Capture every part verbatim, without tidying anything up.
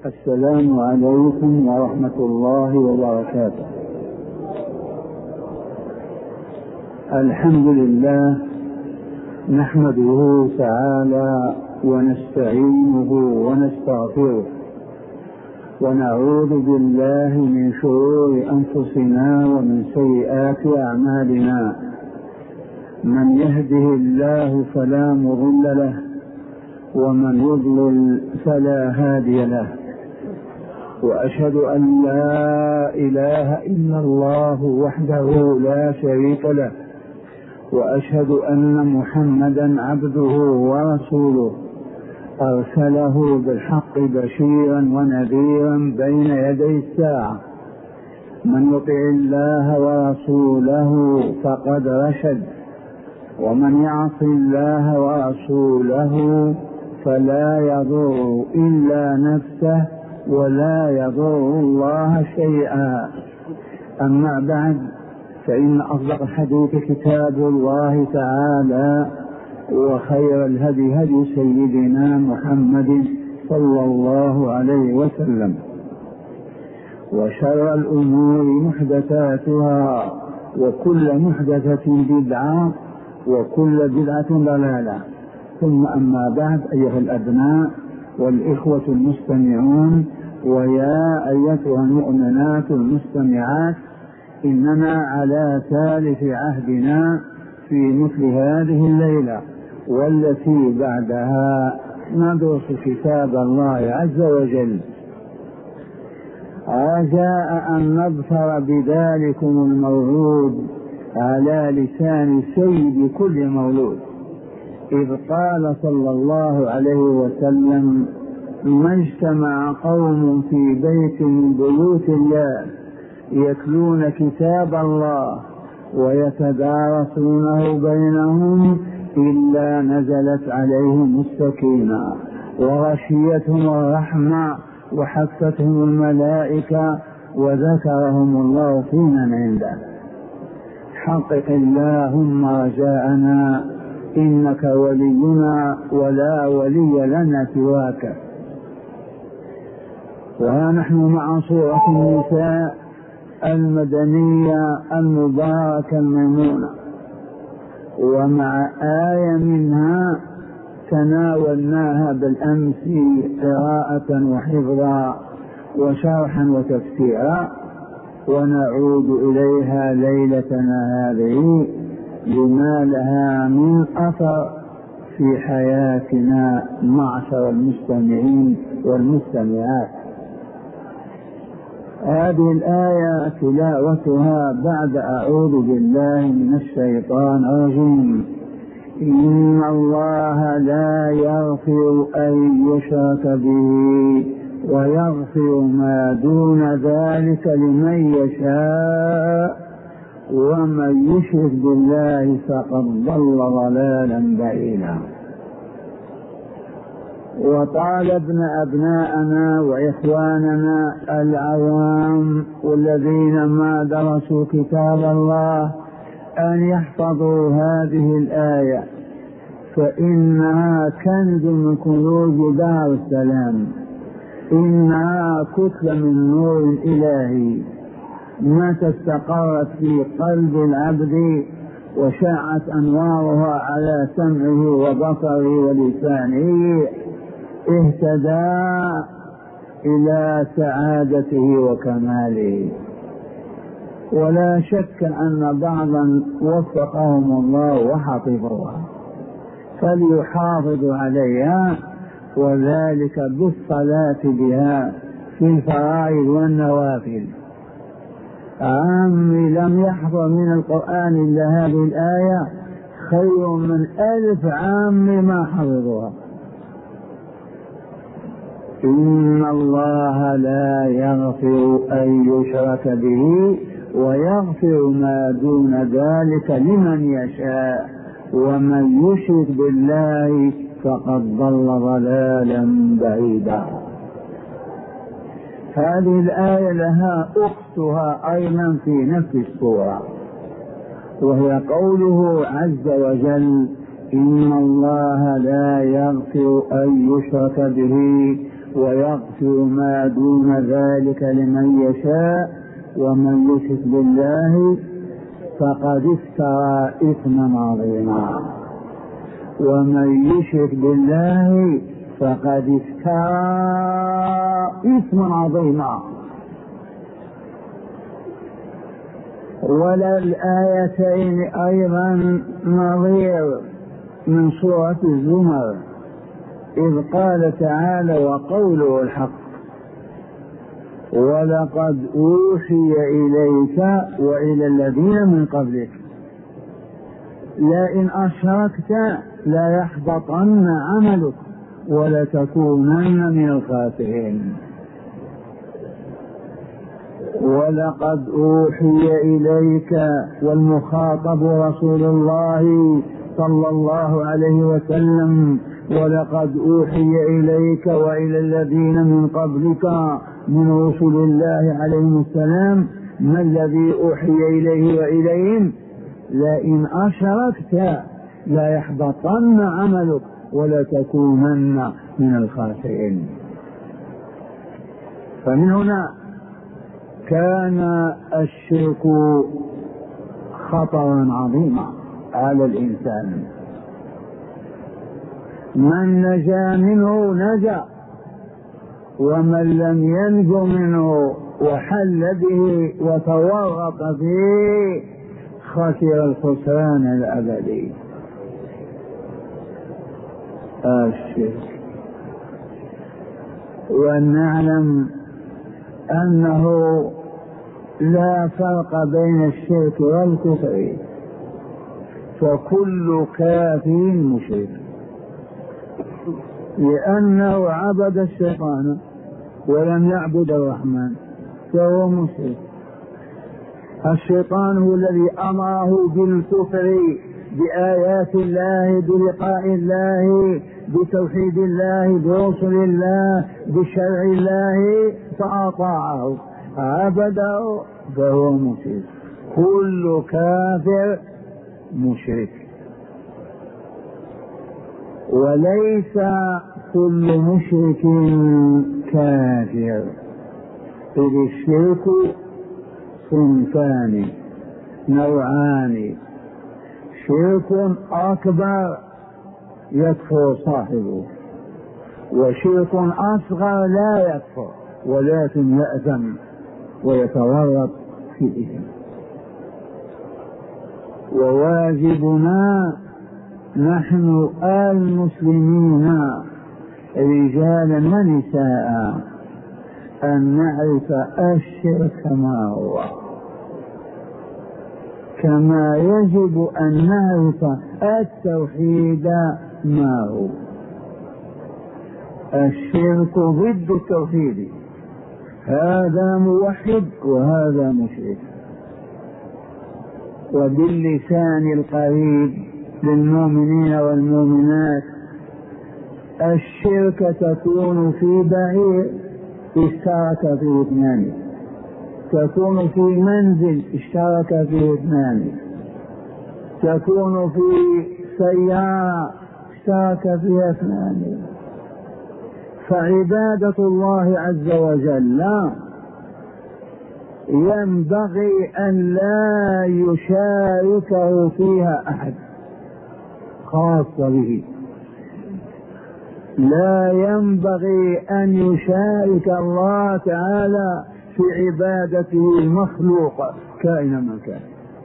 السلام عليكم ورحمة الله وبركاته. الحمد لله نحمده تعالى ونستعينه ونستغفره ونعوذ بالله من شرور أنفسنا ومن سيئات أعمالنا. من يهده الله فلا مضل له ومن يضلل فلا هادي له، وأشهد أن لا إله إلا الله وحده لا شريك له، وأشهد أن محمدا عبده ورسوله أرسله بالحق بشيرا ونذيرا بين يدي الساعة. من يطع الله ورسوله فقد رشد، ومن يعص الله ورسوله فلا يضر إلا نفسه ولا يضر الله شيئا. أما بعد، فإن أصدق الحديث كتاب الله تعالى، وخير الهدي هدي سيدنا محمد صلى الله عليه وسلم، وشر الأمور محدثاتها، وكل محدثة بدعة، وكل بدعة ضلالة. ثم أما بعد، أيها الأبناء والإخوة المستمعون، ويا أيتها المؤمنات المستمعات، إننا على ثالث عهدنا في مثل هذه الليلة والتي بعدها ندرس كتاب الله عز وجل، رجاء أن نظفر بذلكم الموعود على لسان سيد كل مولود، إذ قال صلى الله عليه وسلم: ما اجتمع قوم في بيت من بيوت الله يتلون كتاب الله ويتدارسونه بينهم إلا نزلت عليهم السكينة وغشيتهم الرحمة وحفتهم الملائكة وذكرهم الله في من عنده. حقق اللهم رجاءنا، إنك ولينا ولا ولي لنا سواك. وها نحن مع سورة النساء المدنية المباركة الميمونة، ومع آية منها تناولناها بالأمس قراءة وحفظا وشرحا وتفسيرا، ونعود إليها ليلتنا هذه لما لها من أثر في حياتنا معشر المستمعين والمستمعات. هذه الآية تلاوتها بعد أعوذ بالله من الشيطان الرجيم: إن الله لا يغفر أن يشرك به ويغفر ما دون ذلك لمن يشاء ومن يشرك بالله فقد ضل ضلالا بعيدا. وطالبنا أبناءنا وإخواننا العوام والذين ما درسوا كتاب الله أن يحفظوا هذه الآية، فإنها كنز من كنوز دار السلام، إنها كتلة من نور الإلهي متى استقرت في قلب العبد وشاعت أنوارها على سمعه وبصره ولسانه اهتدى إلى سعادته وكماله. ولا شك أن بعضا وفقهم الله وحفظوها، فليحافظوا عليها، وذلك بالصلاة بها في الفرائض والنوافل. عامي لم يحفظ من القرآن إلا هذه الآية خير من ألف عام ما حفظوها. إن الله لا يغفر أن يشرك به ويغفر ما دون ذلك لمن يشاء ومن يشرك بالله فقد ضل ضلالا بعيدا. هذه الآية لها أختها أيضا في نفس السورة، وهي قوله عز وجل: إن الله لا يغفر أن يشرك به ويغفر ما دون ذلك لمن يشاء، ومن يشرك بالله فقد افترى إثما عظيما. ومن يشرك بالله فقد افترى إثما عظيما. ولا الآيتين أيضا نظير من سورة الزمر، إذ قال تعالى: وقوله الحق، ولقد أوحي إليك وإلى الذين من قبلك لئن أشركت ليحبطن عملك ولتكونن من الخاسرين. ولقد أوحي إليك، والمخاطب رسول الله صلى الله عليه وسلم، ولقد أوحي إليك وإلى الذين من قبلك من رسل الله عليهم السلام. ما الذي أوحي إليه وإليهم؟ لئن أشركت لا يحبطن عملك ولتكونن من الخاسرين. فمن هنا كان الشرك خطرا عظيما على الإنسان. من نجا منه نجا، ومن لم ينج منه وحل به وتورط به خسر الخسران الأبدي. الشرك، ونعلم أنه لا فرق بين الشرك والكفر، فكل كافر مشرك، لأنه عبد الشيطان ولم يعبد الرحمن فهو مشرك. الشيطان هو الذي أمره بالكفر بآيات الله، بلقاء الله، بتوحيد الله، برسل الله، بشرع الله، فأطاعه عبده فهو مشرك. كل كافر مشرك، وليس كل مشرك كافر. إذ الشرك صنفان نوعان: شرك أكبر يكفر صاحبه، وشرك أصغر لا يكفر ولكن يأثم ويتورط فيه. وواجبنا نحن المسلمين رجالا ونساء أن نعرف الشرك ما هو، كما يجب أن نعرف التوحيد ما هو. الشرك ضد التوحيد، هذا موحد وهذا مشرك. وباللسان القريب للمؤمنين والمؤمنات: الشرك تكون في بعير اشترك فيه اثنان، تكون في منزل اشترك فيه اثنان، تكون في سيارة اشترك فيها اثنان. فعبادة الله عز وجل ينبغي أن لا يشاركه فيها أحد خاصة به، لا ينبغي أن يشارك الله تعالى في عبادته المخلوق كائنا من كان،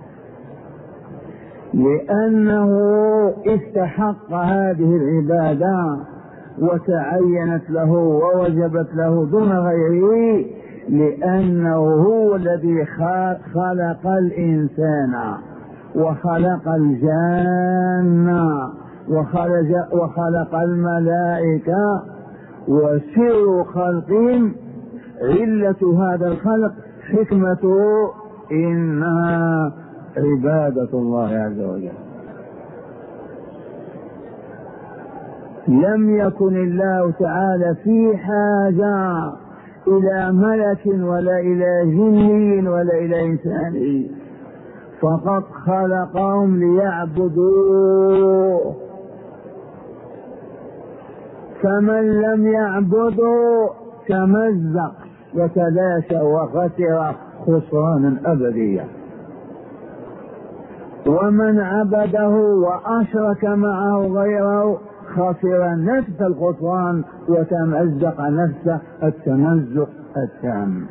لأنه استحق هذه العبادة وتعينت له ووجبت له دون غيره، لأنه هو الذي خلق الإنسان وخلق الجان وخلق, وخلق الملائكة، وسر خلقهم علة هذا الخلق حكمته إنها عبادة الله عز وجل. لم يكن الله تعالى في حاجة إلى ملك ولا إلى جن ولا إلى إنسان، فقط خلقهم ليعبدوه. فمن لم يعبده تمزق وتلاشى وخسر خسرانا أبديا، ومن عبده وأشرك معه غيره خسر نفس الخسران وتمزق نفس التمزق التام.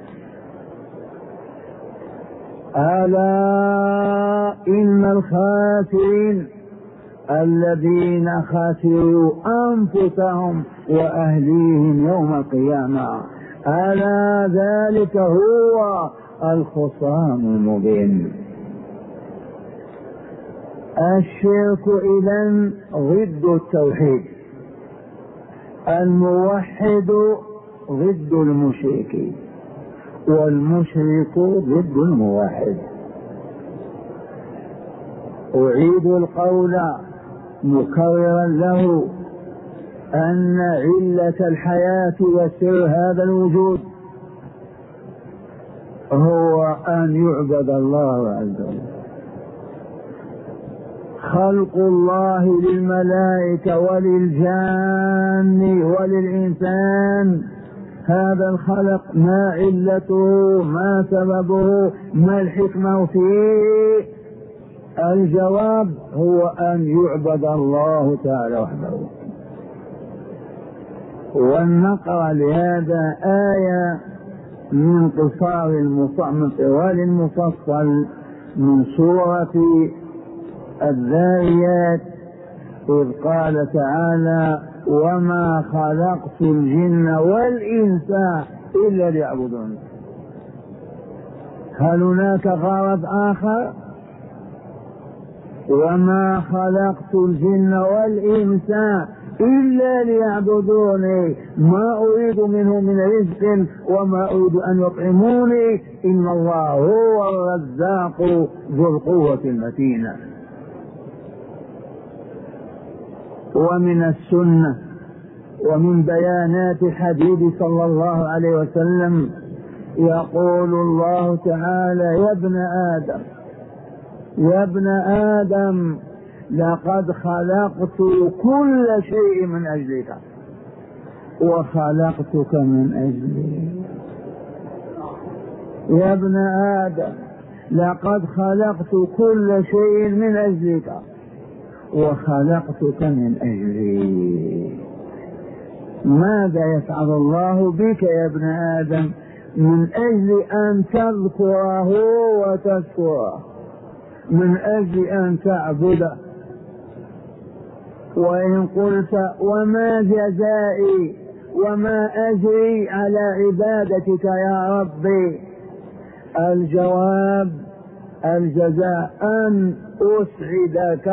ألا إن الخاسرين الذين خسروا أنفسهم وأهليهم يوم القيامة، ألا ذلك هو الخسران المبين. الشرك إذن ضد التوحيد، الموحد ضد المشرك، والمشرك ضد الموحد. أعيد القول مكررا له أن علة الحياة وسر هذا الوجود هو أن يعبد الله عز وجل. خلق الله للملائكة وللجان وللإنسان، هذا الخلق ما علته، ما سببه، ما الحكمة فيه؟ الجواب هو أن يعبد الله تعالى وحده. ونقرأ لهذا آية من قصار من طوال المفصل من سورة الذاريات، إذ قال تعالى: وما خلقت الجن والإنس إلا ليعبدون. هل هناك غرض آخر؟ وما خلقت الجن والإنس إلا ليعبدوني ما أريد منهم من رزق وما أريد أن يطعموني إن الله هو الرزاق ذو القوة المتين. ومن السنة ومن بيانات الحبيب صلى الله عليه وسلم يقول الله تعالى: يا ابن آدم يا ابن آدم لقد خلقت كل شيء من أجلك وخلقتك من أجلي. يا ابن آدم لقد خلقت كل شيء من أجلك وخلقتك من أجلي. ماذا يفعل الله بك يا ابن آدم؟ من أجل أن تذكره وتذكره، من أجل أن تعبده. وإن قلت: وما جزائي وما أجري على عبادتك يا ربي؟ الجواب: الجزاء أن أسعدك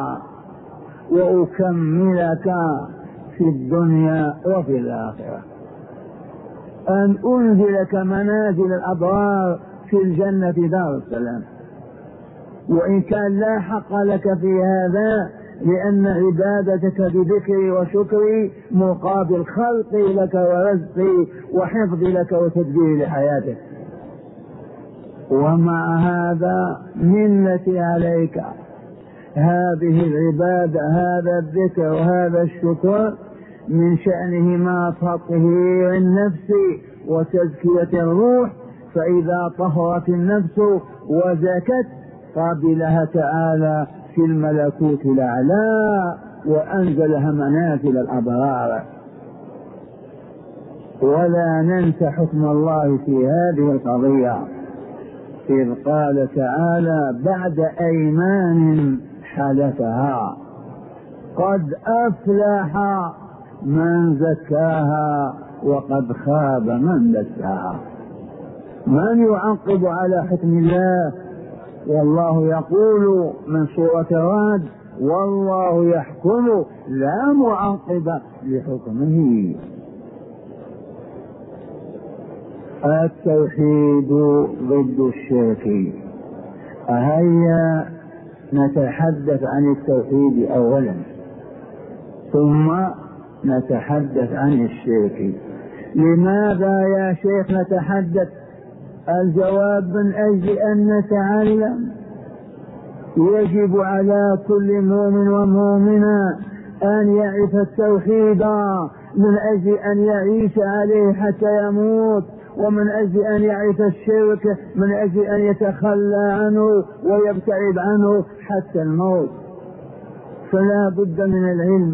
وأكملك في الدنيا وفي الآخرة، أن أنزلك منازل الأبرار في الجنة دار السلام. وإن كان لا حق لك في هذا، لأن عبادتك بذكري وشكري مقابل خلقي لك ورزقي وحفظي لك وتدبيري لحياتك. ومع هذا منتي عليك، هذه العبادة، هذا الذكر وهذا الشكر من شأنهما تطهير النفس وتزكية الروح، فإذا طهرت النفس وزكت قابلها تعالى في الملكوت الأعلى وأنزلها منازل الأبرار. ولا ننسى حكم الله في هذه القضية، إذ قال تعالى بعد أيمان حلفها: قد أفلح من زكاها وقد خاب من دساها. من يعقب على حكم الله؟ والله يقول من سورة الرعد: والله يحكم لا معقب لحكمه. التوحيد ضد الشرك. هيا نتحدث عن التوحيد أولا ثم نتحدث عن الشرك. لماذا يا شيخ نتحدث؟ الجواب: من أجل أن نتعلم. يجب على كل مؤمن ومؤمنة أن يعرف التوحيد من أجل أن يعيش عليه حتى يموت، ومن أجل أن يعرف الشرك، من أجل أن يتخلى عنه ويبتعد عنه حتى الموت. فلا بد من العلم،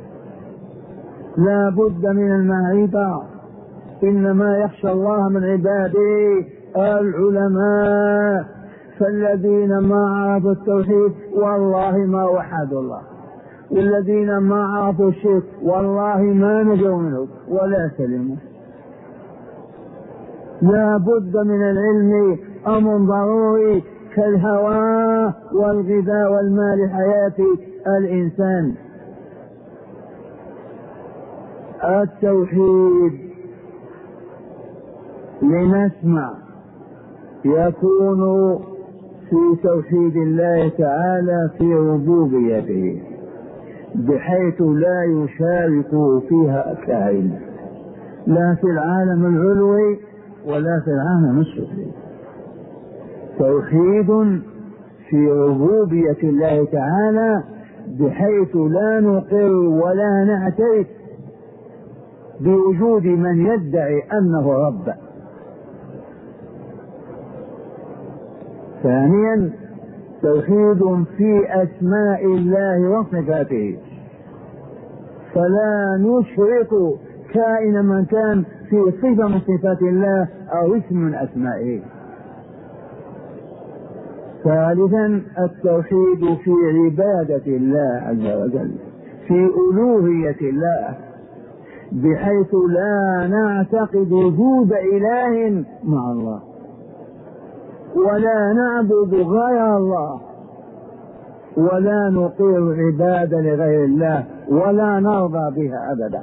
لا بد من المعرفة. إنما يخشى الله من عباده العلماء، فالذين ما عرفوا التوحيد والله ما وحدوا الله، والذين ما عرفوا الشرك والله ما نجوا منه ولا سلموا. لا بد من العلم، أمر ضروري كالهواء والغذاء والماء لحياة الإنسان. التوحيد لنسمع يكون في توحيد الله تعالى في ربوبيته، بحيث لا يشارك فيها كائن، لا في العالم العلوي ولا في العالم السفلي. توحيد في ربوبية الله تعالى بحيث لا نقر ولا نعترف بوجود من يدعي أنه رب. ثانيا توحيد في أسماء الله وصفاته، فلا نشرك كائن من كان في صفة من صفات الله أو اسم من أسمائه. ثالثا التوحيد في عبادة الله عز وجل، في ألوهية الله، بحيث لا نعتقد وجود إله مع الله ولا نعبد غير الله ولا نقر عبادة لغير الله ولا نرضى بها أبدا.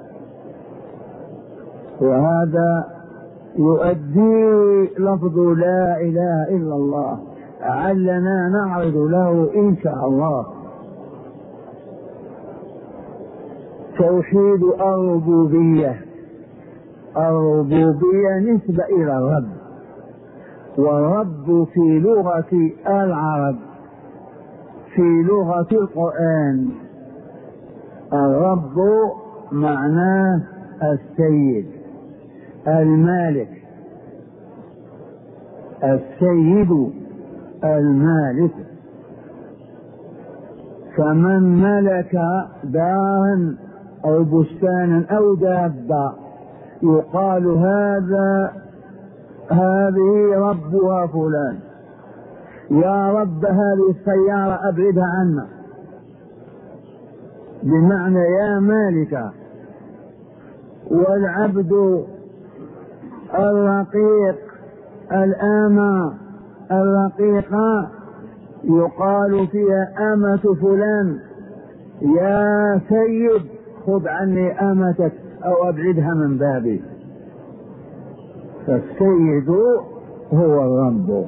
وهذا يؤدي لفظ لا إله إلا الله، علنا نعرض له إن شاء الله. توحيد الربوبية، الربوبية نسبة إلى الرب، والرب في لغة العرب في لغة القرآن الرب معناه السيد المالك، السيد المالك. فمن ملك دارا أو بستانا أو دابة يقال هذا هذه ربها فلان، يا رب هذه السيارة أبعدها عنا، بمعنى يا مالكة. والعبد الرقيق الآمة الرقيقة يقال فيها أمة فلان، يا سيد خذ عني أمتك أو أبعدها من بابي. فالسيد هو الرب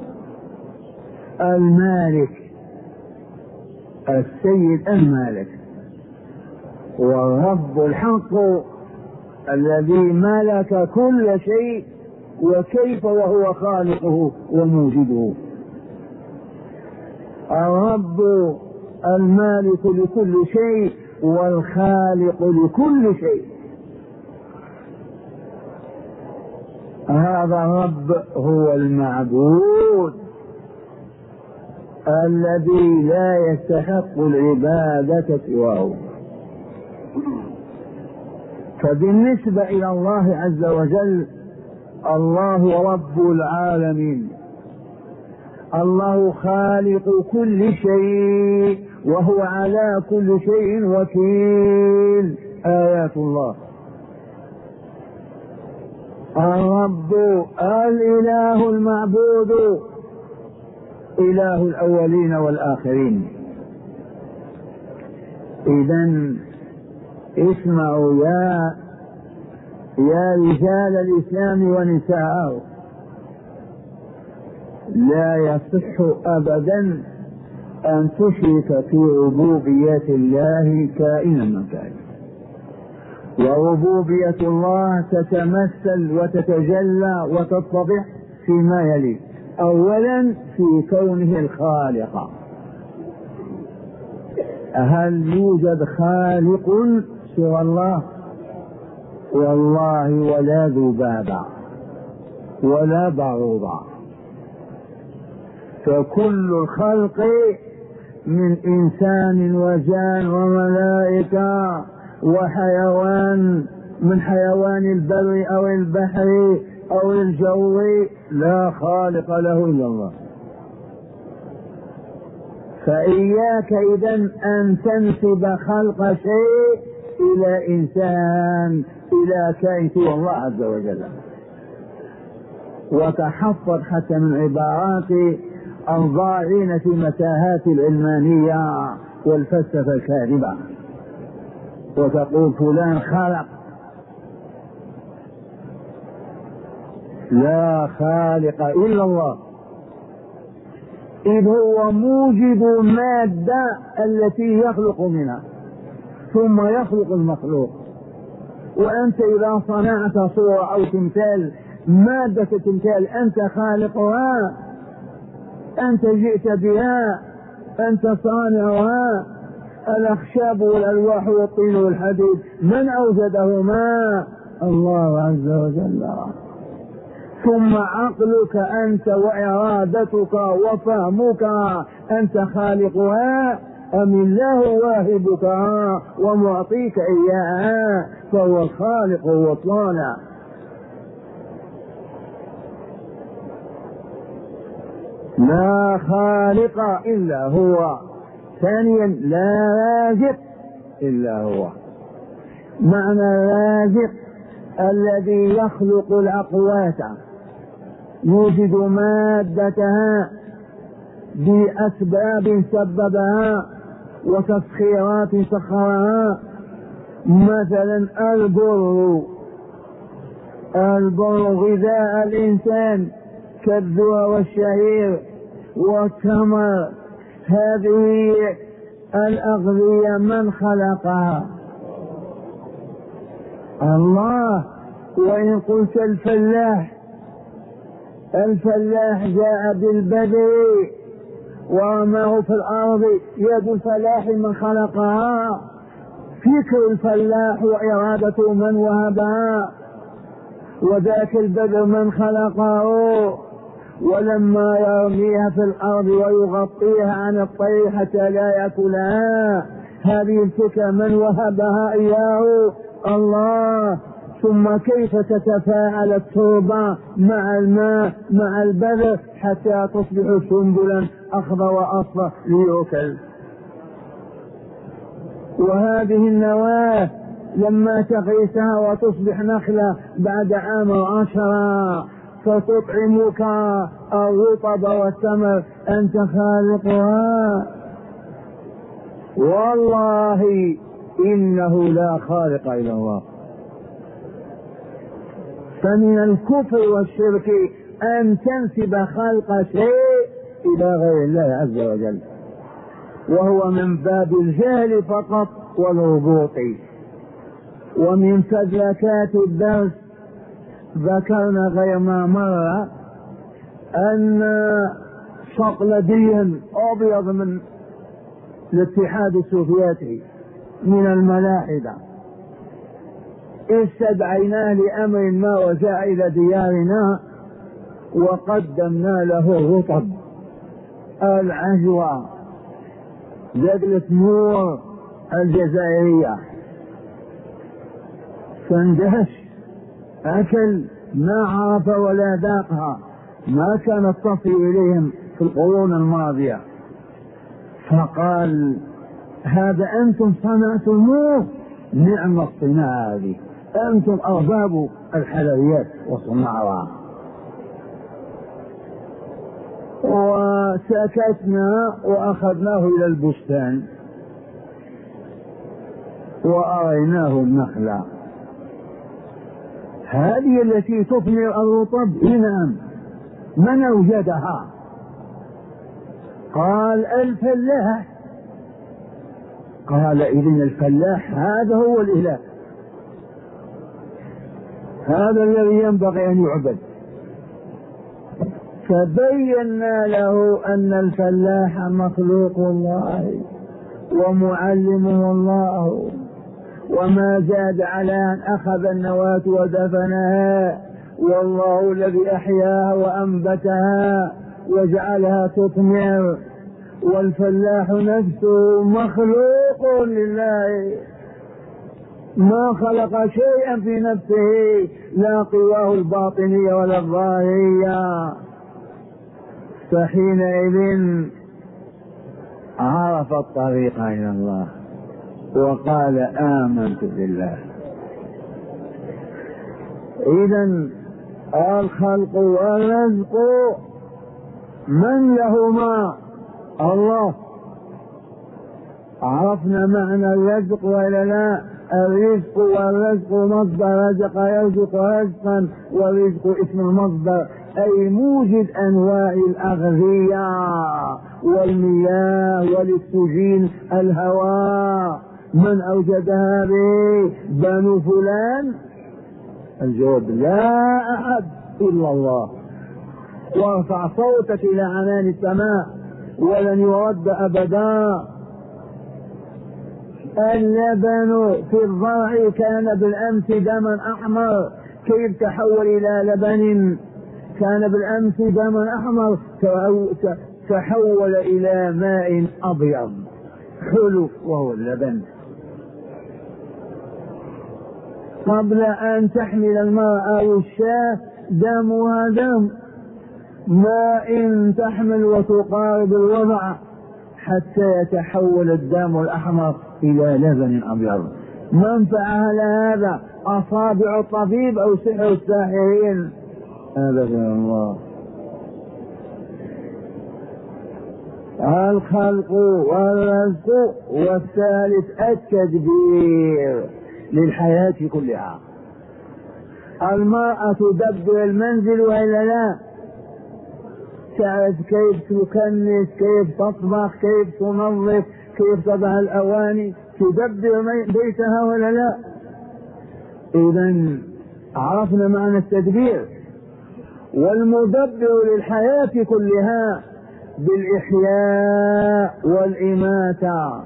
المالك، السيد المالك، والرب الحق الذي ملك كل شيء، وكيف وهو خالقه وموجده. الرب المالك لكل شيء والخالق لكل شيء. هذا الرب هو المعبود الذي لا يستحق العبادة سواه. فبالنسبة إلى الله عز وجل الله رب العالمين، الله خالق كل شيء وهو على كل شيء وكيل. آيات الله. الرب الإله المعبود إله الأولين والآخرين. إذن اسمعوا يا يا رجال الإسلام ونساءه، لا يصح أبدا أن تشرك في ربوبية الله كائنا من كان. وربوبية الله تتمثل وتتجلى وتتضح فيما يلي: أولا في كونه الخالق. هل يوجد خالق سوى الله؟ والله ولا ذبابا ولا بعوضا، فكل الخلق من إنسان وجان وملائكة وحيوان، من حيوان البر أو البحر أو الجو، لا خالق له إلا الله. فإياك إذن أن تنسب خلق شيء إلى إنسان، إلى كائن سوى الله عز وجل. وتحفظ حتى من عبارات الضاعين في متاهات العلمانية والفلسفة الكاذبة، وتقول فلان خلق. لا خالق إلا الله، إذ هو موجد مادة التي يخلق منها ثم يخلق المخلوق. وأنت إذا صنعت صورة أو تمثال، مادة التمثال أنت خالقها، أنت جئت بها، أنت صانعها. الأخشاب والألواح والطين والحديد من أوجدهما؟ الله عز وجل. ثم عقلك أنت وإرادتك وفهمك أنت خالقها أم الله واهبك ومعطيك إياها؟ فهو الخالق والصانع. لا خالق إلا هو. ثانيا لا رازق إلا هو. معنى رازق الذي يخلق الأقوات، يوجد مادتها بأسباب سببها وتسخيرات سخرها. مثلا البر، البر غذاء الإنسان كالذرة والشعير والتمر، هذه الأغذية من خلقها؟ الله. وإن قلت الفلاح، الفلاح جاء بالبذر ورماه في الأرض، يد الفلاح من خلقها؟ فكر الفلاح وإرادته من وهبها؟ وذاك البذر من خلقه؟ ولما يرميها في الأرض ويغطيها عن الطير حتى لا يأكلها، هذه الفكرة من وهبها إياه؟ الله. ثم كيف تتفاعل التربة مع الماء مع البذر حتى تصبح سنبلا أخضر وأصفر ليؤكل؟ وهذه النواة لما تغيثها وتصبح نخلة بعد عام وعشرة فتطعمك الرطب والتمر، أنت خالقها؟ والله إنه لا خالق إلا الله. فمن الكفر والشرك أن تنسب خلق شيء إلى غير الله عز وجل، وهو من باب الجهل فقط والهبوط. ومن فدلكات الدرس ذكرنا غير ما مر أن صقلديا أبيض من الاتحاد السوفيتي من الملاحدة استدعيناه لأمر ما وجاء إلى ديارنا وقدمنا له الرطب، العجوة، جدلة نور الجزائرية، فاندهش، أكل، ما عرف ولا ذاقها، ما كانت تصل إليهم في القرون الماضية. فقال هذا أنتم صنعتموه؟ نعم الصناعة هذه، أنتم أرباب الحلويات وصناعها. وسكتنا وأخذناه إلى البستان وأريناه النخلة، هذه التي تثمر الرطب. نعم، من أوجدها؟ قال الفلاح. قال إذن الفلاح هذا هو الإله، هذا الذي ينبغي أن يعبد. فبينا له أن الفلاح مخلوق الله ومعلمه الله وما زاد على أن أخذ النواة ودفنها، والله الذي أحياها وأنبتها وجعلها تثمر، والفلاح نفسه مخلوق لله، ما خلق شيئا في نفسه، لا قواه الباطنية ولا الظاهرية. فحينئذ عرف الطريق إلى الله وقال آمنت بالله. إذن الخلق والرزق من لهما؟ الله. عرفنا معنى الرزق ولا لا؟ الرزق والرزق مصدر رزق يرزق رزقا، والرزق اسم المصدر، أي موجد أنواع الأغذية والمياه والاكسجين الهواء. من أوجدها به؟ بنو فلان؟ الجواب لا أحد إلا الله. وارفع صوتك إلى عنان السماء ولن يرد أبدا. اللبن في الضرع كان بالأمس دما أحمر، كيف تحول إلى لبن؟ كان بالأمس دما أحمر تحول إلى ماء أبيض حلو وهو اللبن. قبل أن تحمل المرأة والشاة دمها دم، ما إن تحمل وتقارب الوضع حتى يتحول الدم الأحمر إلى لبن أبيض. من فعل هذا؟ أصابع الطبيب أو سحر الساحرين؟ أبدا الله. الخلق والرزق، والثالث التدبير للحياة كلها. المرأة تدبر المنزل وإلا لا؟ تعرف كيف تكنس، كيف تطبخ، كيف تنظف، كيف تضع الأواني، تدبر بيتها ولا لا؟ إذن عرفنا معنى التدبير. والمدبر للحياة كلها بالإحياء والإماتة،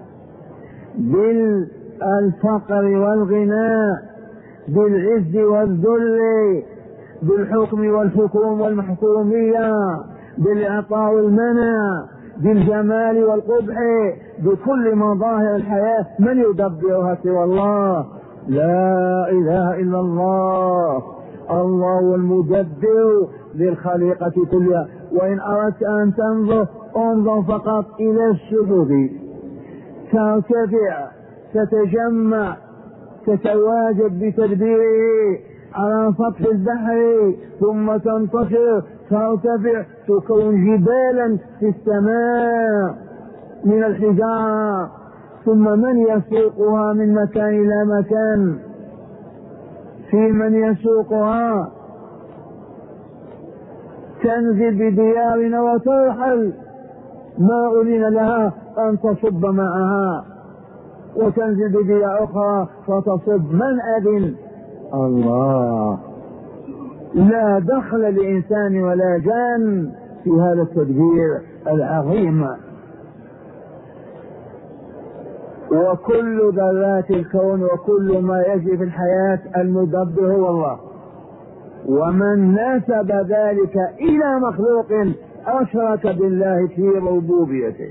بالفقر والغناء، بالعز والذل، بالحكم والحكوم والمحكومية، بالإعطاء والمنع، بالجمال والقبح، بكل مظاهر الحياة. من يدبرها سوى الله؟ لا إله إلا الله. الله المدبر للخليقة كلها. وإن أردت أن تنظر انظر فقط إلى الشهب، ترتفع، تتجمع، تتواجد بتدبيره على سطح البحر، ثم تنتشر، ترتفع، تكون جبالا في السماء من الحجارة، ثم من يسوقها من مكان إلى مكان؟ في من يسوقها؟ تنزل بديارنا وترحل، ما أذن لها أن تصب معها، وتنزل بديار أخرى فتصب. من أذن؟ الله. لا دخل لإنسان ولا جان في هذا التدبير العظيم. وكل ذرات الكون وكل ما يجري في الحياة المدبر هو الله. ومن نسب ذلك إلى مخلوق أشرك بالله في ربوبيته.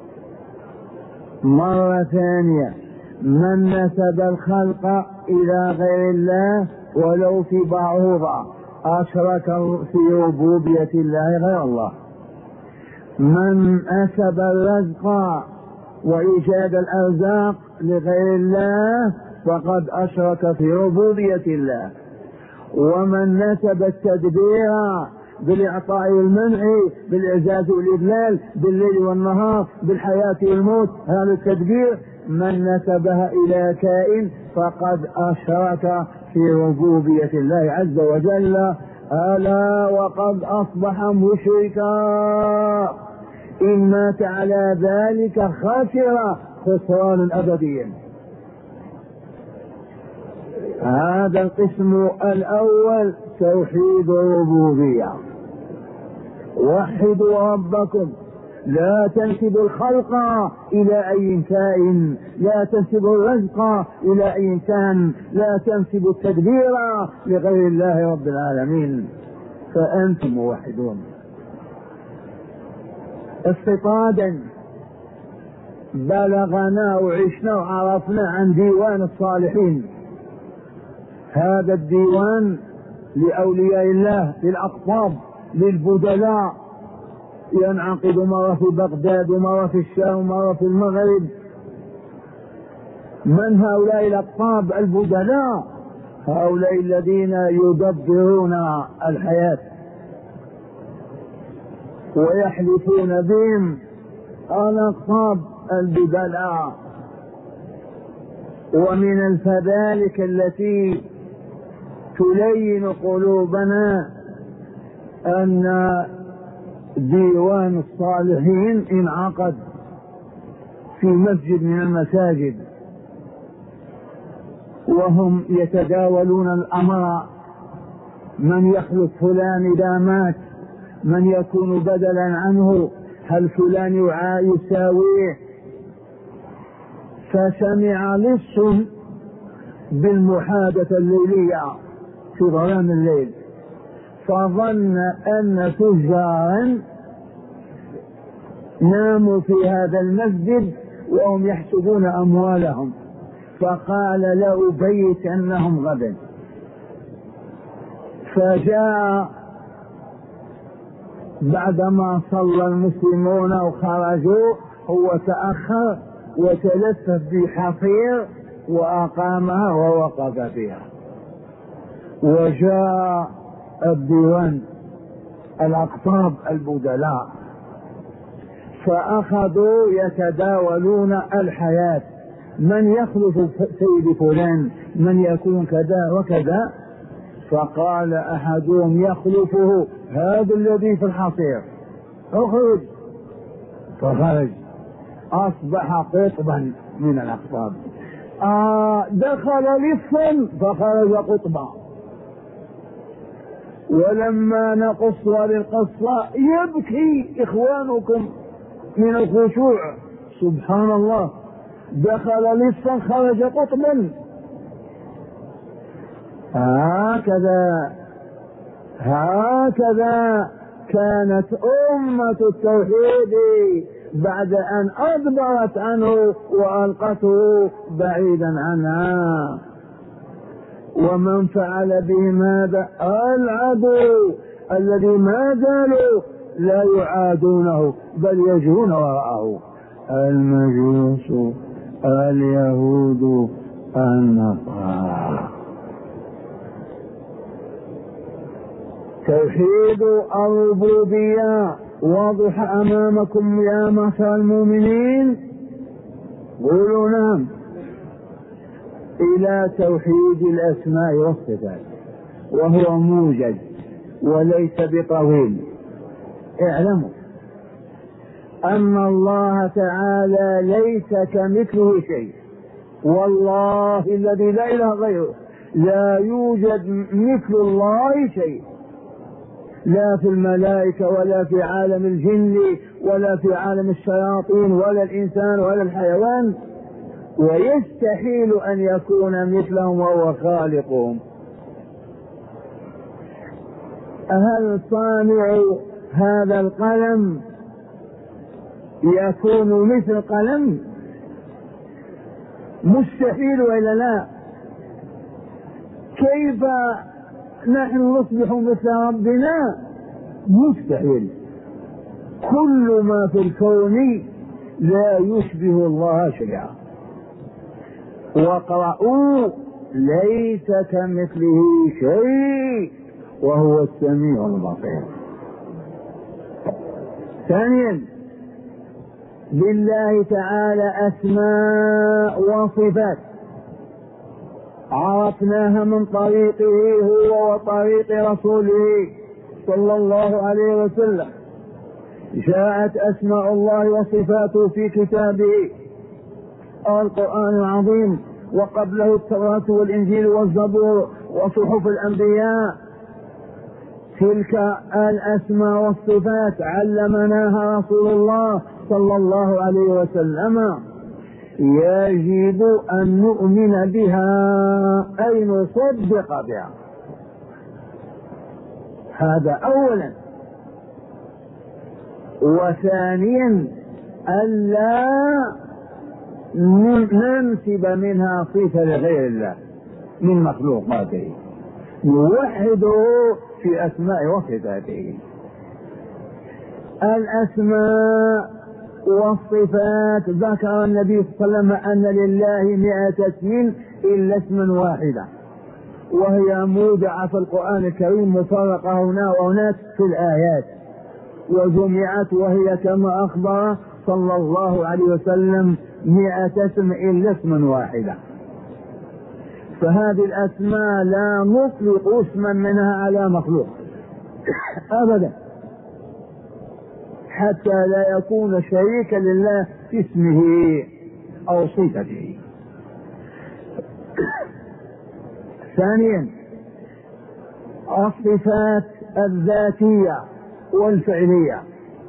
مرة ثانية، من نسب الخلق إلى غير الله ولو في بعوضة أشرك في ربوبية الله غير الله. من نسب الرزق وإيجاد الأرزاق لغير الله فقد أشرك في ربوبية الله. ومن نسب التدبير بالإعطاء والمنع، بالإعزاز والإذلال، بالليل والنهار، بالحياة والموت، هذا التدبير من نسبها إلى كائن فقد أشرك في ربوبية الله عز وجل. ألا وقد أصبح مشركا، إن مات على ذلك خسر خسرانا أبديا. هذا القسم الأول توحيد الربوبية. وحدوا ربكم لا تنسب الخلق إلى أي كائن، لا تنسب الرزق إلى أي إنسان، لا تنسب التدبير لغير الله رب العالمين، فأنتم موحدون. استطرادا بلغنا وعشنا وعرفنا عن ديوان الصالحين. هذا الديوان لأولياء الله، للأقطاب، للبدلاء، ينعقد مرة في بغداد ومرة في الشام ومرة في المغرب. من هؤلاء الأقطاب البدلاء؟ هؤلاء الذين يدبرون الحياة ويحلفون بهم. الأقطاب البدلاء. ومن الفذلك التي تلين قلوبنا أن ديوان الصالحين انعقد في مسجد من المساجد، وهم يتداولون الأمر، من يخلف فلان إذا مات، من يكون بدلا عنه، هل فلان يساويه. فسمع لص بالمحادثة الليلية في ظلام الليل، فظن أن تجارا ناموا في هذا المسجد وهم يحسبون أموالهم، فقال له بيت أنهم غدا. فجاء بعدما صلى المسلمون وخرجوا، هو تأخر وتلفف بحصير وأقامها ووقف فيها. وجاء الديوان الأقطاب البدلاء فأخذوا يتداولون الحياة، من يخلف سيد فلان، من يكون كذا وكذا. فقال أحدهم يخلفه هذا الذي في الحصير، اخرج. فخرج، أصبح قطبا من الأقطاب. آه دخل لصا فخرج قطبا. ولما نقص للقصة يبكي إخوانكم من الخشوع. سبحان الله، دخل لصا خرج قطبا. هكذا هكذا كانت أمة التوحيد بعد أن أدبرت عنه وألقته بعيدا عنها. ومن فعل بهم هذا العدو الذي ما زالوا لا يعادونه بل يجهون وراءه، المجوس، اليهود، النصارى. توحيد الربوبية واضح أمامكم يا معشر المؤمنين. قولوا نعم. إلى توحيد الأسماء والصفات، وهو موجز وليس بطويل. اعلموا أن الله تعالى ليس كمثله شيء، والله الذي لا إله غيره لا يوجد مثل الله شيء، لا في الملائكة ولا في عالم الجن ولا في عالم الشياطين ولا الإنسان ولا الحيوان، ويستحيل أن يكون مثلهم وهو خالقهم. هل صانع هذا القلم يكون مثل قلم؟ مستحيل وإلا لا؟ كيف نحن نصبح مثل ربنا؟ مستحيل. كل ما في الكون لا يشبه الله شيئا. واقرأوا ليس كمثله شيء وهو السميع البصير. ثانيا، لله تعالى أسماء وصفات عرفناها من طريقه هو وطريق رسوله صلى الله عليه وسلم. جاءت أسماء الله وصفاته في كتابه القرآن العظيم، وقبله التوراة والإنجيل والزبور وصحف الأنبياء. تلك الأسماء والصفات علمناها رسول الله صلى الله عليه وسلم، يجب أن نؤمن بها أي نصدق بها. هذا أولا. وثانيا ألا ننسب منها صفة لغير الله من مخلوقاته، نوحده في أسماء وصفاته. الأسماء والصفات ذكر النبي صلى الله عليه وسلم أن لله مئة اسم إلا اسما واحدا، وهي مودعة في القرآن الكريم مفرقة هنا وهناك في الآيات، وجمعت وهي كما أخبر صلى الله عليه وسلم مئة اسم إلا اسما واحدا. فهذه الأسماء لا نطلق اسما منها على مخلوق أبدا، حتى لا يكون شريكا لله في اسمه أو صفته. ثانيا الصفات الذاتية والفعلية.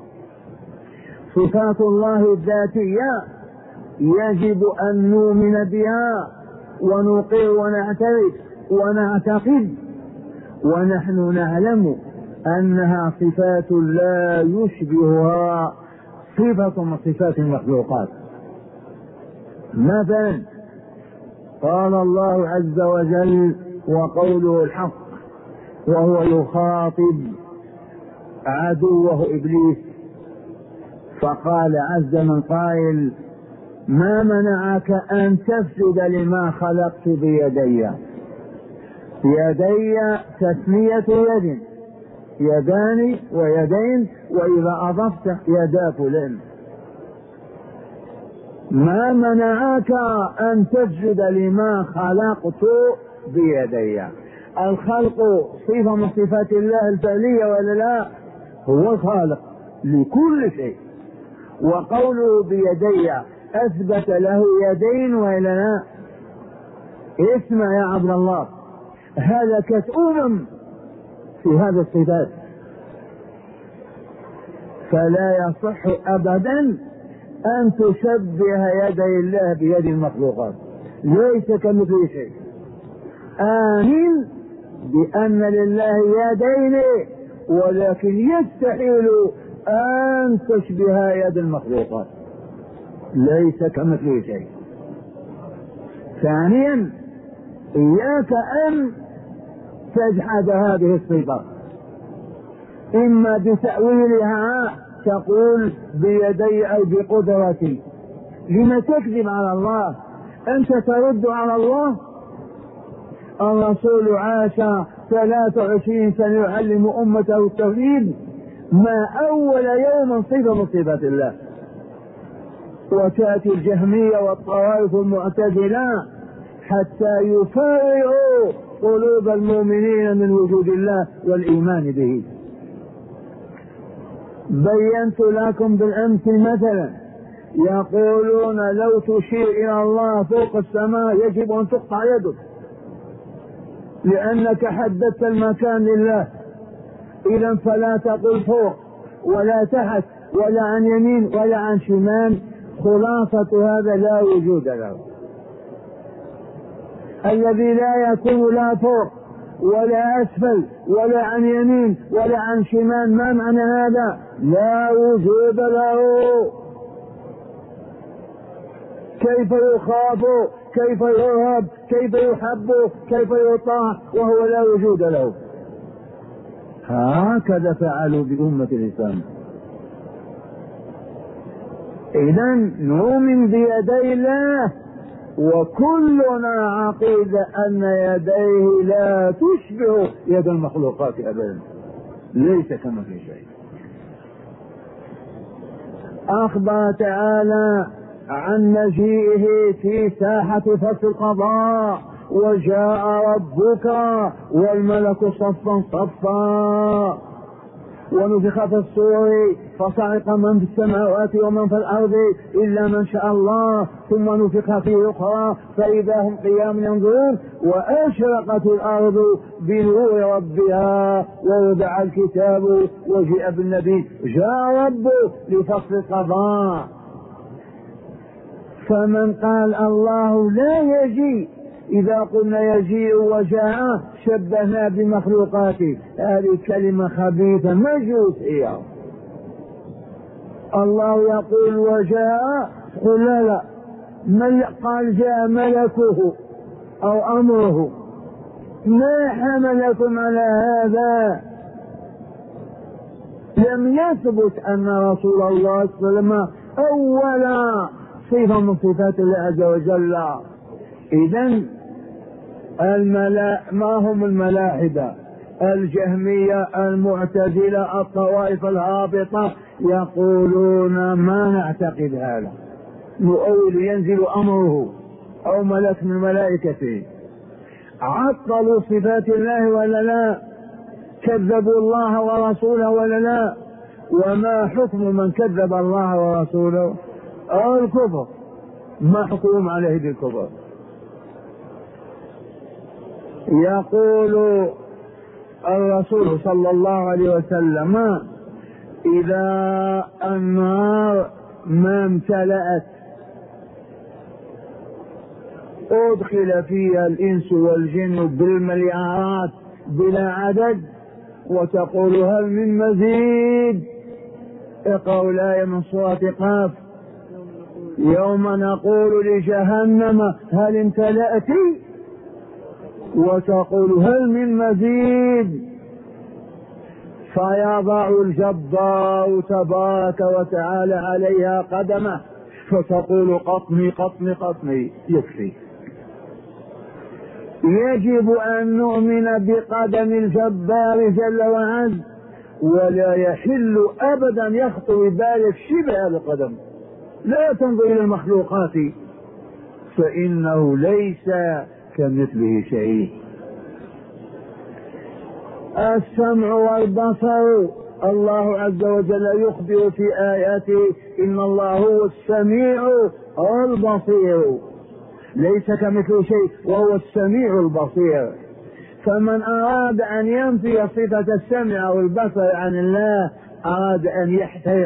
صفات الله الذاتية يجب أن نؤمن بها ونقر ونعترف ونعتقد، ونحن نعلم أنها صفات لا يشبهها صفة من صفات المخلوقات. مثلا قال الله عز وجل وقوله الحق وهو يخاطب عدوه إبليس، فقال عز من قائل ما منعك أن تسجد لما خلقت بيدي. يدي تسمية يد، يدان ويدين، وإذا أضفت يدا فلان. ما منعك أن تسجد لما خلقت بيدي. الخلق صفة من صفات الله الفعلية ولا لا؟ هو الخالق لكل شيء. وقوله بيدي أثبت له يدين ولا لا؟ اسمع يا عبد الله، هلكت أمم في هذه الصفات، فلا يصح أبدا أن تشبه يدي الله بيد المخلوقات، ليس كمثل شيء. آمن بأن لله يدين، ولكن يستحيل أن تشبه يد المخلوقات، ليس كمثل شيء. ثانيا إياك أن تجحد هذه الصفة، إما بتأويلها تقول بيدي أو بقدرتي. لما تكذب على الله؟ أنت ترد على الله. الرسول عاش ثلاثة وعشرين سنة يعلم أمته التوحيد، ما أول يوم صفة من صفات الله. وتأتي الجهمية والطوائف المعتزلة حتى يفرغوا قلوب المؤمنين من وجود الله والإيمان به. بينت لكم بالأمس مثلا يقولون لو تشير إلى الله فوق السماء يجب أن تقطع يدك، لأنك حددت المكان لله. إذا فلا تقل فوق ولا تحت ولا عن يمين ولا عن شمال. خلاصة هذا لا وجود له. الذي لا يكون لا فوق ولا أسفل ولا عن يمين ولا عن شمال، ما معنى هذا؟ لا وجود له. كيف يخاف، كيف يرهب، كيف يحب، كيف يطاع وهو لا وجود له؟ هكذا فعلوا بأمة الإسلام. إذن نؤمن بيدي الله، وكلنا عقيدة أن يديه لا تشبه يد المخلوقات أبدا، ليس كما في شيء. أخبر تعالى عن مجيئه في ساحة فصل القضاء وجاء ربك والملك صفا صفا. ونفخ في الصور فصعق من في السماوات ومن في الأرض إلا من شاء الله ثم نفخ فيه أخرى فإذا هم قيام ينظرون وأشرقت الأرض بنور ربها ووضع الكتاب وجيء بالنبي جاء ربه لفصل القضاء. فمن قال الله لا يجيء إذا قلنا يجيء وجاء شبهنا بمخلوقاته، هذه كلمة خبيثة مجوسية. الله يقول وجاء، قل لا لا، من قال جاء ملكه أو أمره، ما حملكم على هذا؟ لم يثبت أن رسول الله صلى الله عليه وسلم أول صفة من صفات الله عز وجل. إذن الملا ما هم الملاحدة؟ الجهمية المعتزلة الطوائف الهابطة يقولون ما نعتقد هذا، نؤول ينزل أمره أو ملك من ملائكته. عطلوا صفات الله ولا لا؟ كذبوا الله ورسوله ولا لا؟ وما حكم من كذب الله ورسوله؟ أو الكفر، ما حكم عليه بالكفر؟ يقول الرسول صلى الله عليه وسلم إذا النار ما امتلأت أدخل فيها الإنس والجن بالمليارات بلا عدد وتقول هل من مزيد؟ اقرأوا الآية من سورة قاف. يوم نقول لجهنم هل امتلأت وتقول هل من مزيد؟ فيضع الجبار تبارك وتعالى عليها قدمه فتقول قطني قطني قطني، يكفي. يجب أن نؤمن بقدم الجبار جل وعز، ولا يحل أبدا يخطر ببالك شبه القدم. لا تنظر إلى المخلوقات فإنه ليس كمثله شيء. السمع والبصر، الله عز وجل يخبر في آياته إن الله هو السميع البصير، ليس كمثله شيء وهو السميع البصير. فمن أراد أن ينفي صفة السمع والبصر عن الله أراد أن يحترق،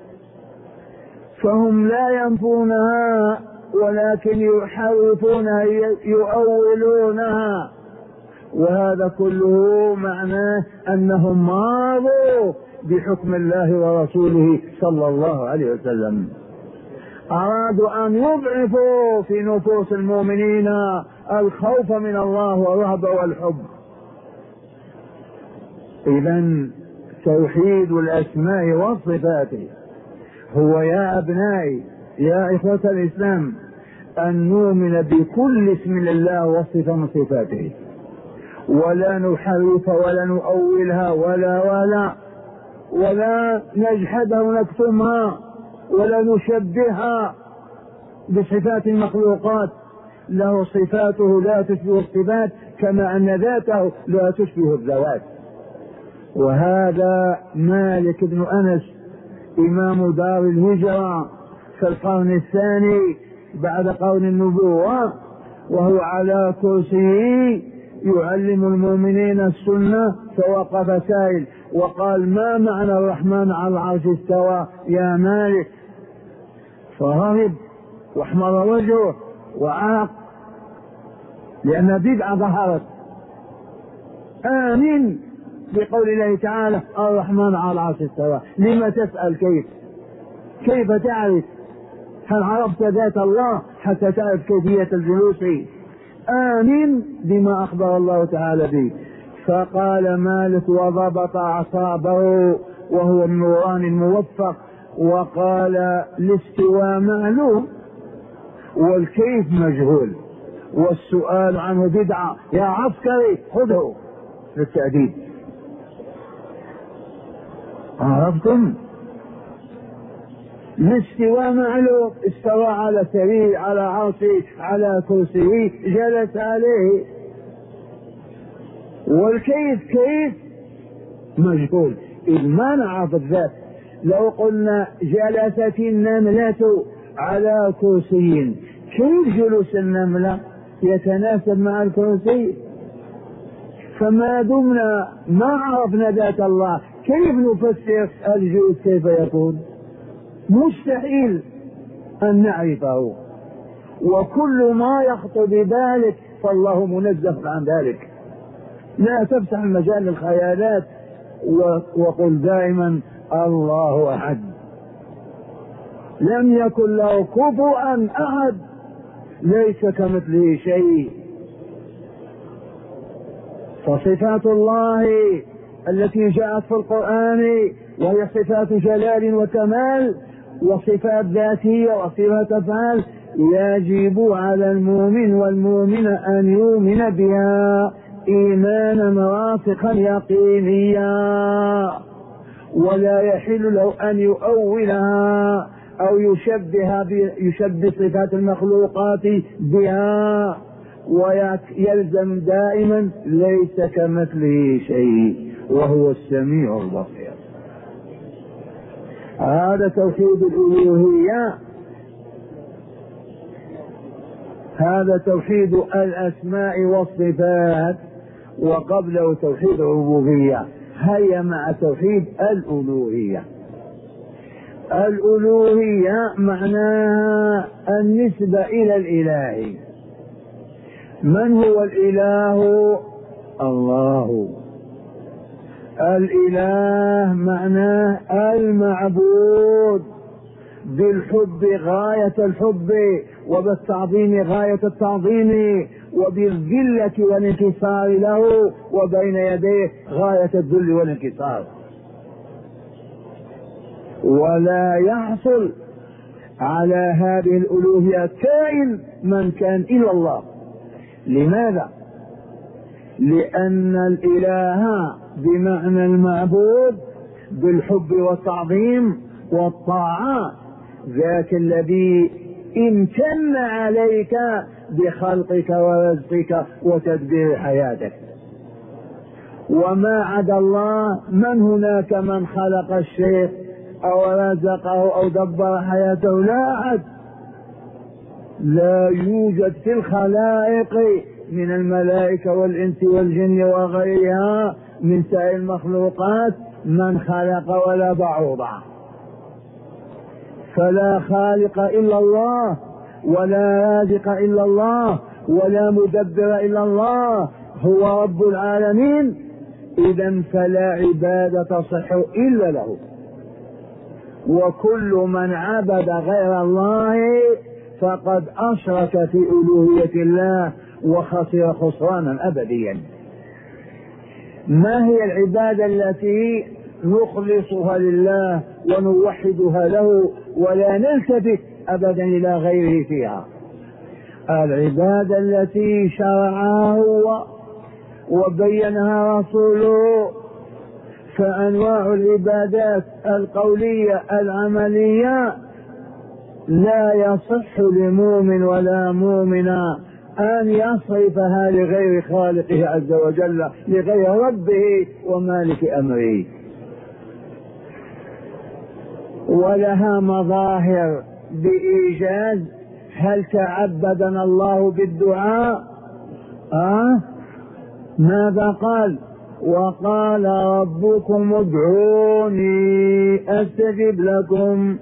فهم لا ينفونها ولكن يحرفونها يؤولونها، وهذا كله معناه أنهم ماضوا بحكم الله ورسوله صلى الله عليه وسلم. أرادوا أن يضعفوا في نفوس المؤمنين الخوف من الله والرهبة والحب. إذن توحيد الأسماء والصفات هو يا أبنائي يا إخوة الإسلام أن نؤمن بكل اسم لله وصفة من صفاته، ولا نحرف ولا نؤولها ولا ولا ولا نجحدها ونكتمها ولا نشبهها بصفات المخلوقات. له صفاته لا تشبه الصفات كما أن ذاته لا تشبه الذوات. وهذا مالك بن أنس إمام دار الهجرة في القرن الثاني بعد قرن النبوة، وهو على كرسيه يعلم المؤمنين السنة، فوقف سائل وقال ما معنى الرحمن على العرش استوى يا مالك؟ فهرب واحمر وجهه وعاق لأن بدعة ظهرت. آمين بقول الله تعالى الرحمن على العرش استوى. لما تسأل كيف؟ كيف تعرف؟ هل عرفت ذات الله حتى تعرف كيفية الجلوس؟ آمين بما أخبر الله تعالى به. فقال مالك وضبط أعصابه وهو النوراني الموفق وقال الاستواء معلوم والكيف مجهول والسؤال عنه بدعة، يا عسكري خذه للتأديب. عرفتم؟ الاستواء معلوم، استوى على سرير على عرشه على كرسيه جلس عليه، والكيف كيف مجهول. إذ ما نعرف الذات. لو قلنا جلست النملة على كرسي، كيف جلوس النملة يتناسب مع الكرسي؟ فما دمنا ما عرفنا ذات الله كيف نفسر الجلوس كيف يكون؟ مستحيل أن نعرفه. وكل ما يخطر بذلك فالله منزه عن ذلك. لا تفتح المجال للخيالات، وقل دائما الله أحد، لم يكن له كفوا أحد، ليس كمثله شيء. فصفات الله التي جاءت في القرآن وهي صفات جلال وكمال وصفات ذاتية وصفات أفعال، يجب على المؤمن والمؤمن أن يؤمن بها إيمانا راسخا يقينيا، ولا يحل له أن يؤولها أو يشبه يشبه صفات المخلوقات بها، ويلزم دائما ليس كمثله شيء وهو السميع البصير. هذا توحيد الألوهية، هذا توحيد الأسماء والصفات، وقبله توحيد الربوبية. هيا مع توحيد الألوهية. الألوهية معناها النسبة إلى الإله. من هو الإله؟ الله. الإله معناه المعبود بالحب غاية الحب، وبالتعظيم غاية التعظيم، وبالذلة والانكسار له، وبين يديه غاية الذل والانكسار. ولا يحصل على هذه الألوهية كائن من كان إلا الله. لماذا؟ لأن الإله بمعنى المعبود بالحب والتعظيم والطاعة، ذاك الذي امتن عليك بخلقك ورزقك وتدبير حياتك. وما عدا الله من هناك من خلق الشيء أو رزقه أو دبر حياته؟ لا أحد. لا يوجد في الخلائق من الملائكة والإنس والجن وغيرها من سائر المخلوقات من خلق ولا بعوضة. فلا خالق إلا الله، ولا رازق إلا الله، ولا مدبر إلا الله، هو رب العالمين. إذن فلا عبادة تصح إلا له. وكل من عبد غير الله فقد أشرك في ألوهية الله وخسر خسرانا أبديا. ما هي العبادة التي نخلصها لله ونوحدها له ولا نلتفت أبدا إلى غيره فيها؟ العبادة التي شرعها هو وبينها رسوله. فأنواع العبادات القولية العملية لا يصح لمؤمن ولا مؤمنة أن يصرفها لغير خالقه عز وجل، لغير ربه ومالك أمره. ولها مظاهر بإيجاز. هل تعبدنا الله بالدعاء؟ أه؟ ماذا قال؟ وقال ربكم ادعوني أستجب لكم.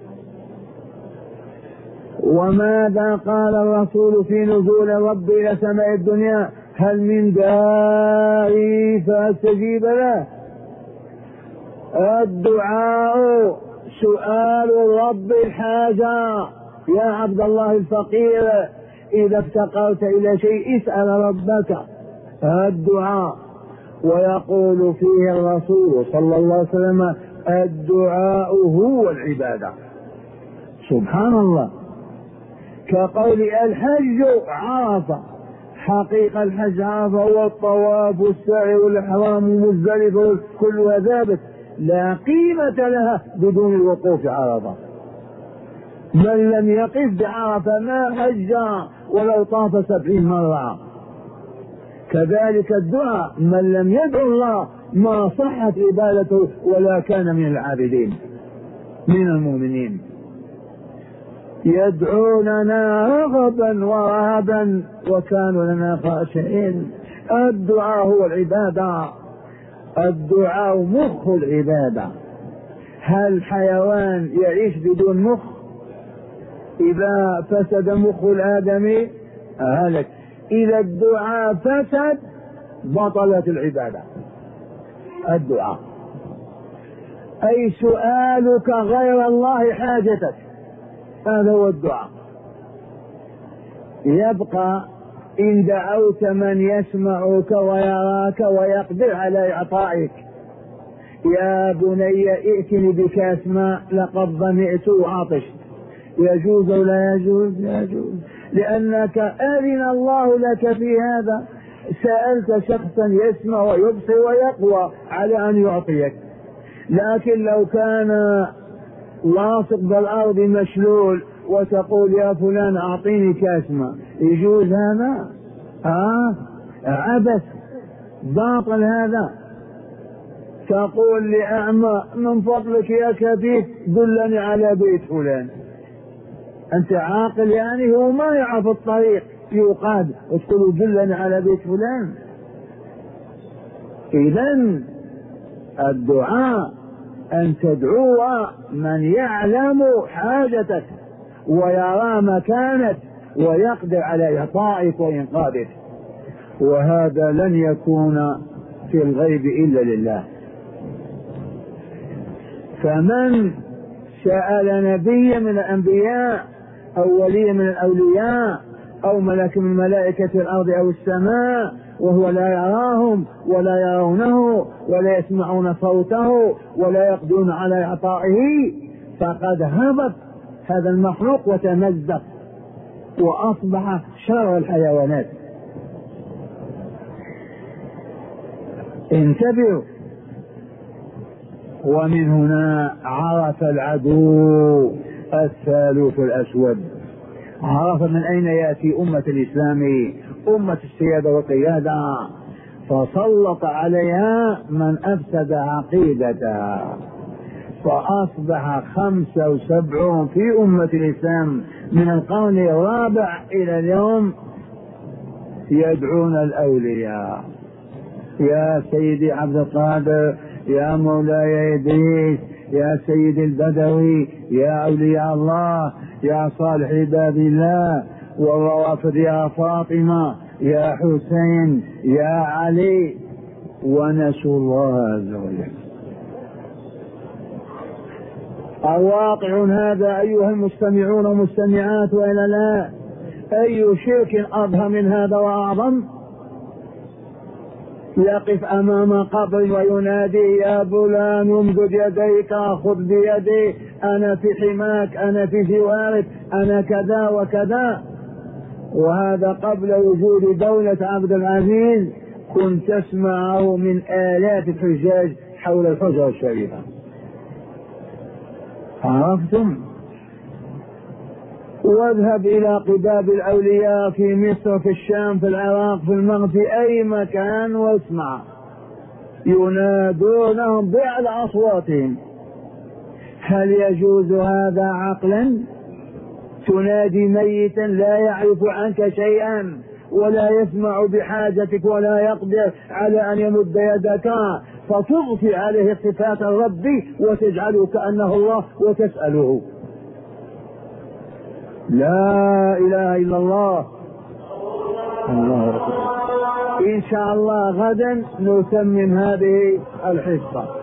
وماذا قال الرسول في نزول ربي إلى سماء الدنيا؟ هل من داعي فأستجيب له؟ الدعاء سؤال الرب الحاجة. يا عبد الله الفقير إذا افتقرت إلى شيء اسأل ربك. الدعاء. ويقول فيه الرسول صلى الله عليه وسلم الدعاء هو العبادة. سبحان الله. كقول الحج عرفة. حقيقة الحج عرفة هو الطواف والسعي والإحرام والمزدلفة كلها ذابت، لا قيمة لها بدون الوقوف عرفة. من لم يقف بعرفة ما حج ولو طاف سبعين مرة. كذلك الدعاء، من لم يدعو الله ما صحت عبادته ولا كان من العابدين من المؤمنين. يدعوننا رغبا ورهبا وكانوا لنا خاشعين. الدعاء هو العبادة، الدعاء مخ العبادة. هل حيوان يعيش بدون مخ؟ إذا فسد مخ الآدمي هلك. إذا الدعاء فسد بطلت العبادة. الدعاء أي سؤالك غير الله حاجتك، هذا هو الدعاء. يبقى إن دعوت من يسمعك ويراك ويقدر على إعطائك. يا بني ائتني بكاس ماء لقد ظمئت وعطشت، يجوز ولا يجوز؟ يجوز، لأنك أذن الله لك في هذا. سألت شخصا يسمع ويبصر ويقوى على أن يعطيك. لكن لو كان لاصق بالأرض مشلول وتقول يا فلان أعطيني كاس ماء، يجوز هذا؟ آه عبث باطل هذا. تقول لأعمى من فضلك يا كبير دلني على بيت فلان. أنت عاقل يعني؟ هو ما يعرف الطريق يقاد وتقول دلني على بيت فلان. إذن الدعاء أن تدعو من يعلم حاجتك ويرى مكانك ويقدر على إعطائك وإنقاذك، وهذا لن يكون في الغيب إلا لله. فمن سأل نبي من الأنبياء أو ولي من الأولياء أو ملك من ملائكة الأرض أو السماء وهو لا يراهم ولا يرونه ولا يسمعون صوته ولا يقدرون على إعطائه، فقد هبط هذا المخلوق وتمزق وأصبح شر الحيوانات. انتبهوا. ومن هنا عرف العدو الثالث الأسود، عرف من أين يأتي أمة الإسلام، أمة السيادة والقيادة، فسلط عليها من أفسد عقيدتها، فأصبح خمسة وسبعون في أمة الإسلام من القرن الرابع إلى اليوم يدعون الأولياء. يا سيدي عبد القادر، يا مولاي إدريس، يا سيدي البدوي، يا أولياء الله، يا صالح عباد الله، والروافد يا فاطمة، يا حسين، يا علي، ونسوا الله عز وجل. الواقع هذا أيها المستمعون والمستمعات، وإلا لا؟ أي شرك أضهى من هذا وأعظم؟ يقف أمام قبر وينادي يا فلان امدد يديك خذ بيدي، أنا في حماك، أنا في جوارك، أنا كذا وكذا. وهذا قبل وجود دولة عبد العزيز، كنت تسمعه من آلاف الحجاج حول الحجرة الشريفة. عرفتم؟ واذهب إلى قباب الأولياء في مصر، في الشام، في العراق، في المغرب، في أي مكان، واسمع ينادونهم بأعلى أصواتهم. هل يجوز هذا عقلا؟ تنادي ميتا لا يعرف عنك شيئا ولا يسمع بحاجتك ولا يقدر على أن يمد يدك، فتضفي عليه صفات الرب وتجعله كأنه الله وتسأله. لا إله إلا الله. الله أكبر. إن شاء الله غدا نتمم هذه الحصة.